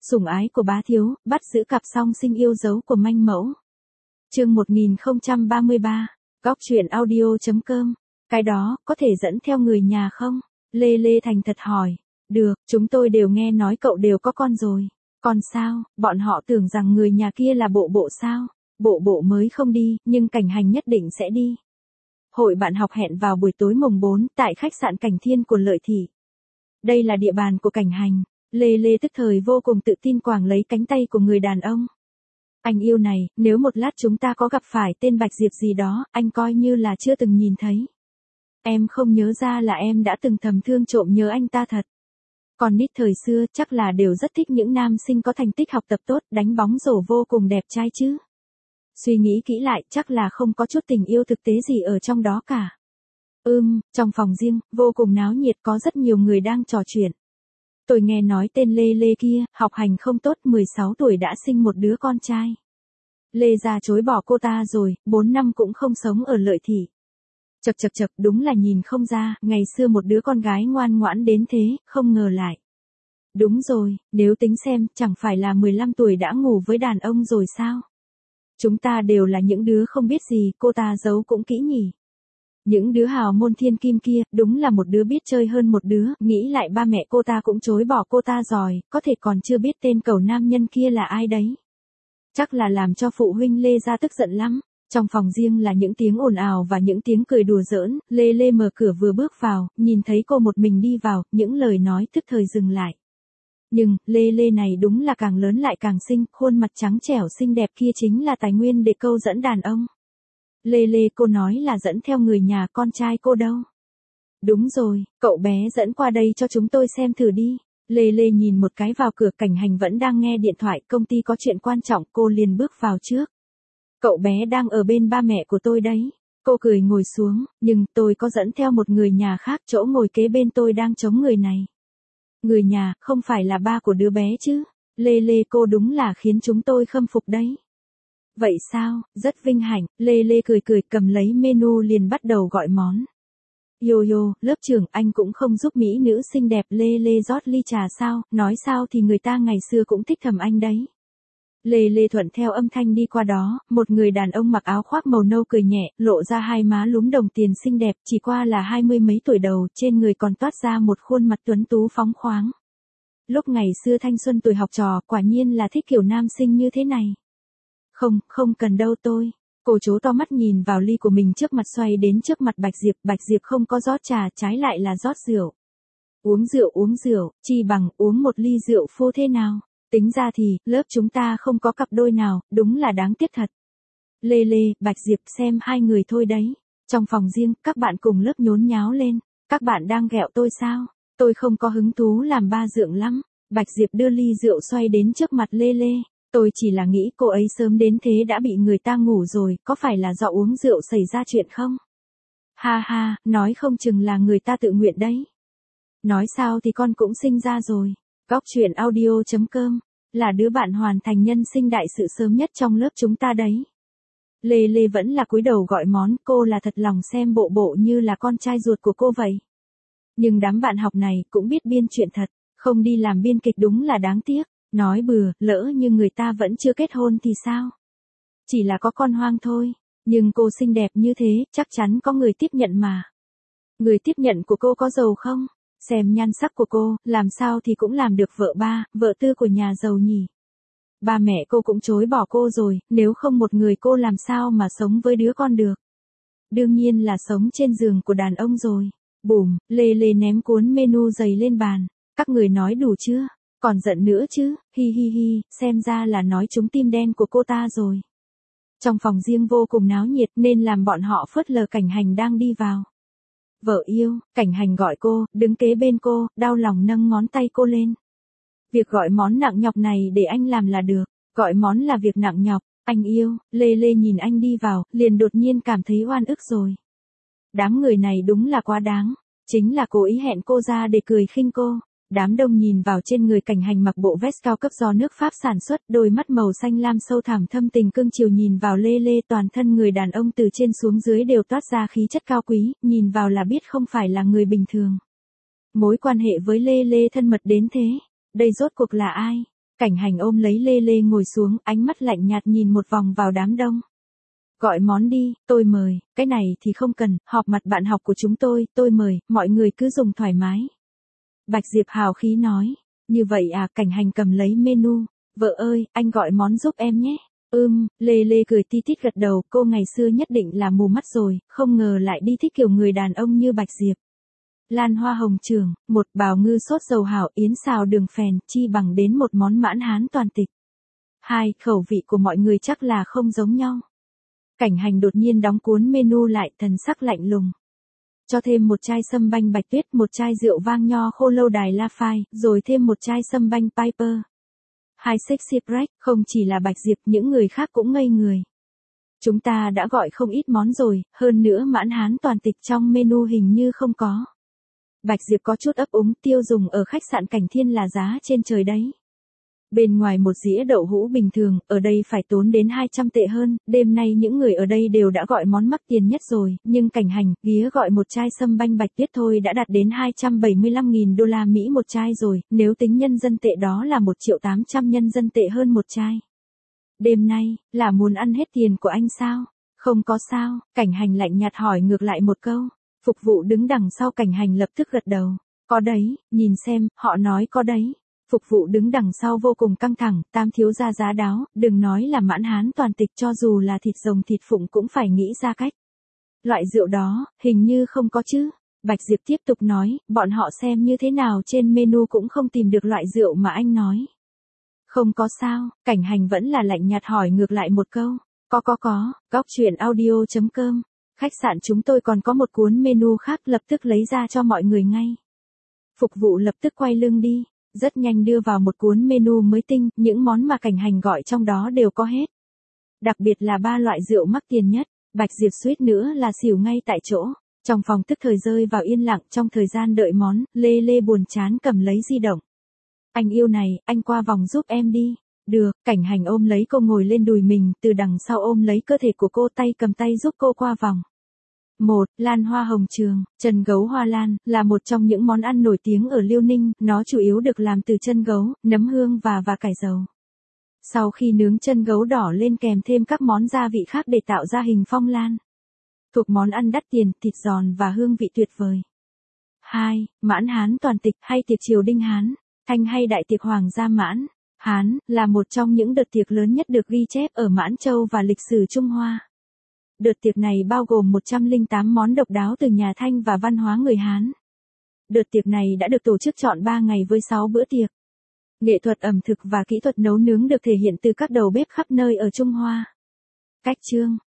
Sủng ái của bá thiếu, bắt giữ cặp song sinh yêu dấu của manh mẫu. Chương 1033, góc truyện audio.com. Cái đó, có thể dẫn theo người nhà không? Lê Lê thành thật hỏi. Được, chúng tôi đều nghe nói cậu đều có con rồi. Còn sao, bọn họ tưởng rằng người nhà kia là bộ bộ sao? Bộ bộ mới không đi, nhưng Cảnh Hành nhất định sẽ đi. Hội bạn học hẹn vào buổi tối mùng 4 tại khách sạn Cảnh Thiên của Lợi Thị. Đây là địa bàn của Cảnh Hành. Lê Lê tức thời vô cùng tự tin quàng lấy cánh tay của người đàn ông. Anh yêu này, nếu một lát chúng ta có gặp phải tên Bạch Diệp gì đó, anh coi như là chưa từng nhìn thấy. Em không nhớ ra là em đã từng thầm thương trộm nhớ anh ta thật. Còn nít thời xưa chắc là đều rất thích những nam sinh có thành tích học tập tốt, đánh bóng rổ vô cùng đẹp trai chứ. Suy nghĩ kỹ lại chắc là không có chút tình yêu thực tế gì ở trong đó cả. Trong phòng riêng, vô cùng náo nhiệt có rất nhiều người đang trò chuyện. Tôi nghe nói tên Lê Lê kia, học hành không tốt 16 tuổi đã sinh một đứa con trai. Lê gia chối bỏ cô ta rồi, 4 năm cũng không sống ở Lợi Thị. Chật, đúng là nhìn không ra, ngày xưa một đứa con gái ngoan ngoãn đến thế, không ngờ lại. Đúng rồi, nếu tính xem, chẳng phải là 15 tuổi đã ngủ với đàn ông rồi sao? Chúng ta đều là những đứa không biết gì, cô ta giấu cũng kỹ nhỉ. Những đứa hào môn thiên kim kia, đúng là một đứa biết chơi hơn một đứa, nghĩ lại ba mẹ cô ta cũng chối bỏ cô ta rồi, có thể còn chưa biết tên cẩu nam nhân kia là ai đấy. Chắc là làm cho phụ huynh Lê gia tức giận lắm. Trong phòng riêng là những tiếng ồn ào và những tiếng cười đùa giỡn, Lê Lê mở cửa vừa bước vào, nhìn thấy cô một mình đi vào, những lời nói tức thời dừng lại. Nhưng, Lê Lê này đúng là càng lớn lại càng xinh, khuôn mặt trắng trẻo xinh đẹp kia chính là tài nguyên để câu dẫn đàn ông. Lê Lê, cô nói là dẫn theo người nhà, con trai cô đâu? Đúng rồi, cậu bé dẫn qua đây cho chúng tôi xem thử đi. Lê Lê nhìn một cái vào cửa, Cảnh Hành vẫn đang nghe điện thoại, công ty có chuyện quan trọng, cô liền bước vào trước. Cậu bé đang ở bên ba mẹ của tôi đấy. Cô cười ngồi xuống, nhưng tôi có dẫn theo một người nhà khác, chỗ ngồi kế bên tôi đang chống người này. Người nhà, không phải là ba của đứa bé chứ? Lê Lê, cô đúng là khiến chúng tôi khâm phục đấy. Vậy sao, rất vinh hạnh. Lê Lê cười cầm lấy menu liền bắt đầu gọi món. Yo, lớp trưởng, anh cũng không giúp mỹ nữ xinh đẹp Lê Lê rót ly trà sao? Nói sao thì người ta ngày xưa cũng thích thầm anh đấy. Lê Lê thuận theo âm thanh đi qua đó, một người đàn ông mặc áo khoác màu nâu cười nhẹ, lộ ra hai má lúm đồng tiền xinh đẹp, chỉ qua là 20 mấy tuổi đầu, trên người còn toát ra một khuôn mặt tuấn tú phóng khoáng. Lúc ngày xưa thanh xuân tuổi học trò, quả nhiên là thích kiểu nam sinh như thế này. Không cần đâu tôi. Cô chố to mắt nhìn vào ly của mình trước mặt xoay đến trước mặt Bạch Diệp không có rót trà, trái lại là rót rượu. Uống rượu, chi bằng uống một ly rượu phô thế nào? Tính ra thì, lớp chúng ta không có cặp đôi nào, đúng là đáng tiếc thật. Lê Lê, Bạch Diệp xem hai người thôi đấy. Trong phòng riêng, các bạn cùng lớp nhốn nháo lên. Các bạn đang ghẹo tôi sao? Tôi không có hứng thú làm ba dượng lắm. Bạch Diệp đưa ly rượu xoay đến trước mặt Lê Lê. Tôi chỉ là nghĩ cô ấy sớm đến thế đã bị người ta ngủ rồi, có phải là do uống rượu xảy ra chuyện không? Ha, nói không chừng là người ta tự nguyện đấy. Nói sao thì con cũng sinh ra rồi. Góc truyện audio.com, là đứa bạn hoàn thành nhân sinh đại sự sớm nhất trong lớp chúng ta đấy. Lê Lê vẫn là cúi đầu gọi món, cô là thật lòng xem bộ bộ như là con trai ruột của cô vậy. Nhưng đám bạn học này cũng biết biên chuyện thật, không đi làm biên kịch đúng là đáng tiếc. Nói bừa, lỡ như người ta vẫn chưa kết hôn thì sao? Chỉ là có con hoang thôi. Nhưng cô xinh đẹp như thế, chắc chắn có người tiếp nhận mà. Người tiếp nhận của cô có giàu không? Xem nhan sắc của cô, làm sao thì cũng làm được vợ ba, vợ tư của nhà giàu nhỉ. Ba mẹ cô cũng chối bỏ cô rồi, nếu không một người cô làm sao mà sống với đứa con được. Đương nhiên là sống trên giường của đàn ông rồi. Bùm, Lê Lê ném cuốn menu dày lên bàn. Các người nói đủ chưa? Còn giận nữa chứ, hi, xem ra là nói trúng tim đen của cô ta rồi. Trong phòng riêng vô cùng náo nhiệt nên làm bọn họ phớt lờ Cảnh Hành đang đi vào. Vợ yêu, Cảnh Hành gọi cô, đứng kế bên cô, đau lòng nâng ngón tay cô lên. Việc gọi món nặng nhọc này để anh làm là được, gọi món là việc nặng nhọc, anh yêu. Lê Lê nhìn anh đi vào, liền đột nhiên cảm thấy oan ức rồi. Đám người này đúng là quá đáng, chính là cố ý hẹn cô ra để cười khinh cô. Đám đông nhìn vào trên người Cảnh Hành mặc bộ vest cao cấp do nước Pháp sản xuất, đôi mắt màu xanh lam sâu thẳm thâm tình cương chiều nhìn vào Lê Lê, toàn thân người đàn ông từ trên xuống dưới đều toát ra khí chất cao quý, nhìn vào là biết không phải là người bình thường. Mối quan hệ với Lê Lê thân mật đến thế, đây rốt cuộc là ai? Cảnh Hành ôm lấy Lê Lê ngồi xuống, ánh mắt lạnh nhạt nhìn một vòng vào đám đông. Gọi món đi, tôi mời, cái này thì không cần, họp mặt bạn học của chúng tôi mời, mọi người cứ dùng thoải mái. Bạch Diệp hào khí nói, như vậy à, Cảnh Hành cầm lấy menu, vợ ơi, anh gọi món giúp em nhé. Lê Lê cười ti tít gật đầu, cô ngày xưa nhất định là mù mắt rồi, không ngờ lại đi thích kiểu người đàn ông như Bạch Diệp. Lan hoa hồng trường, một bào ngư sốt dầu hảo, yến xào đường phèn, chi bằng đến một món mãn hán toàn tịch. 2. Khẩu vị của mọi người chắc là không giống nhau. Cảnh Hành đột nhiên đóng cuốn menu lại, thần sắc lạnh lùng. Cho thêm một chai sâm banh bạch tuyết, một chai rượu vang nho khô lâu đài La Phai, rồi thêm một chai sâm banh Piper. 2 sexy break, không chỉ là Bạch Diệp, những người khác cũng ngây người. Chúng ta đã gọi không ít món rồi, hơn nữa mãn hán toàn tịch trong menu hình như không có. Bạch Diệp có chút ấp úng, tiêu dùng ở khách sạn Cảnh Thiên là giá trên trời đấy. Bên ngoài một dĩa đậu hũ bình thường, ở đây phải tốn đến 200 tệ hơn, đêm nay những người ở đây đều đã gọi món mắc tiền nhất rồi, nhưng Cảnh Hành, ghía gọi một chai sâm banh bạch tuyết thôi đã đạt đến 275.000 đô la Mỹ một chai rồi, nếu tính nhân dân tệ đó là 1.800.000 nhân dân tệ hơn một chai. Đêm nay, là muốn ăn hết tiền của anh sao? Không có sao, Cảnh Hành lạnh nhạt hỏi ngược lại một câu. Phục vụ đứng đằng sau Cảnh Hành lập tức gật đầu. Có đấy, nhìn xem, họ nói có đấy. Phục vụ đứng đằng sau vô cùng căng thẳng, Tam thiếu gia giá đáo, đừng nói là mãn hán toàn tịch, cho dù là thịt rồng thịt phụng cũng phải nghĩ ra cách. Loại rượu đó, hình như không có chứ. Bạch Diệp tiếp tục nói, bọn họ xem như thế nào trên menu cũng không tìm được loại rượu mà anh nói. Không có sao, Cảnh Hành vẫn là lạnh nhạt hỏi ngược lại một câu. Có, goctruyện.audio.com. Khách sạn chúng tôi còn có một cuốn menu khác, lập tức lấy ra cho mọi người ngay. Phục vụ lập tức quay lưng đi, rất nhanh đưa vào một cuốn menu mới tinh, những món mà Cảnh Hành gọi trong đó đều có hết. Đặc biệt là 3 loại rượu mắc tiền nhất, Bạch Diệp suýt nữa là xỉu ngay tại chỗ. Trong phòng tức thời rơi vào yên lặng, trong thời gian đợi món, Lê Lê buồn chán cầm lấy di động. Anh yêu này, anh qua vòng giúp em đi. Được, Cảnh Hành ôm lấy cô ngồi lên đùi mình, từ đằng sau ôm lấy cơ thể của cô, tay cầm tay giúp cô qua vòng. 1. Lan hoa hồng trường, chân gấu hoa lan, là một trong những món ăn nổi tiếng ở Liêu Ninh, nó chủ yếu được làm từ chân gấu, nấm hương và cải dầu. Sau khi nướng chân gấu đỏ lên kèm thêm các món gia vị khác để tạo ra hình phong lan. Thuộc món ăn đắt tiền, thịt giòn và hương vị tuyệt vời. 2. Mãn Hán toàn tịch hay tiệc triều Đinh Hán, Thanh hay đại tiệc Hoàng gia Mãn Hán, là một trong những đợt tiệc lớn nhất được ghi chép ở Mãn Châu và lịch sử Trung Hoa. Đợt tiệc này bao gồm 108 món độc đáo từ nhà Thanh và văn hóa người Hán. Đợt tiệc này đã được tổ chức trọn 3 ngày với 6 bữa tiệc. Nghệ thuật ẩm thực và kỹ thuật nấu nướng được thể hiện từ các đầu bếp khắp nơi ở Trung Hoa. Cách chương